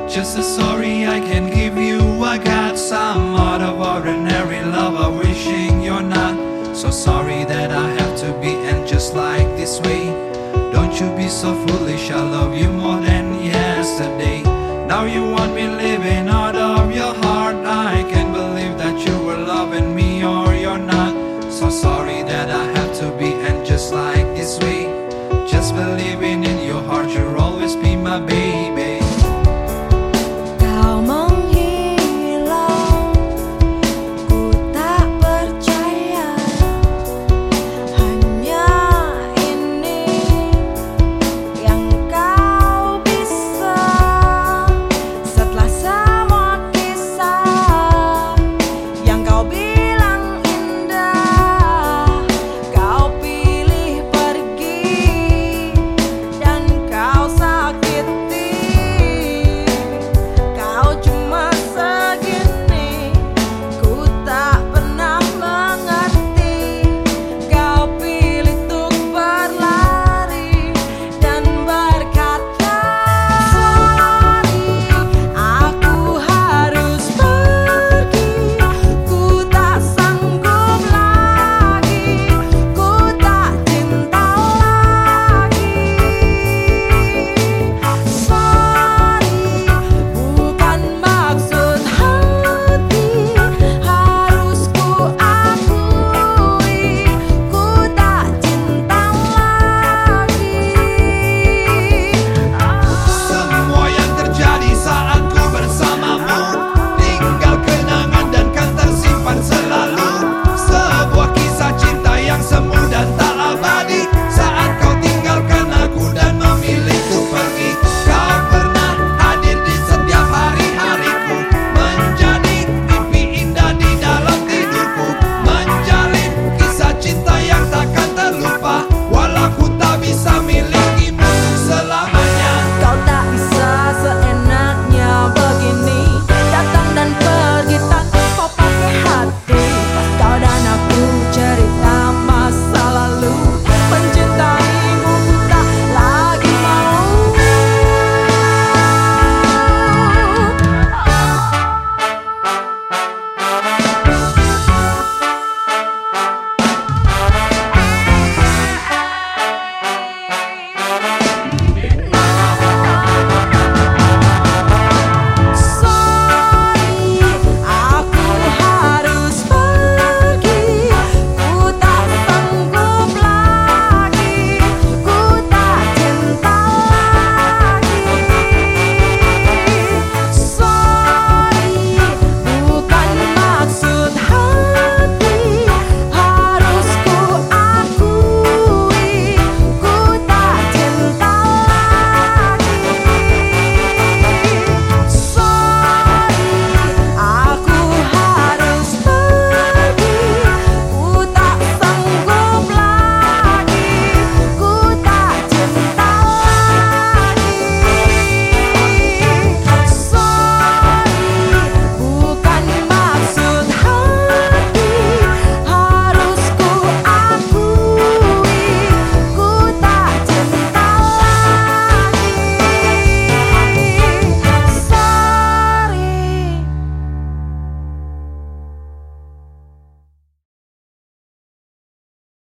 Just a sorry I can give you. I got some out of ordinary lover wishing you're not. So sorry that I have to be and just like this way. Don't you be so foolish, I love you more than yesterday. Now you want me living out of your heart.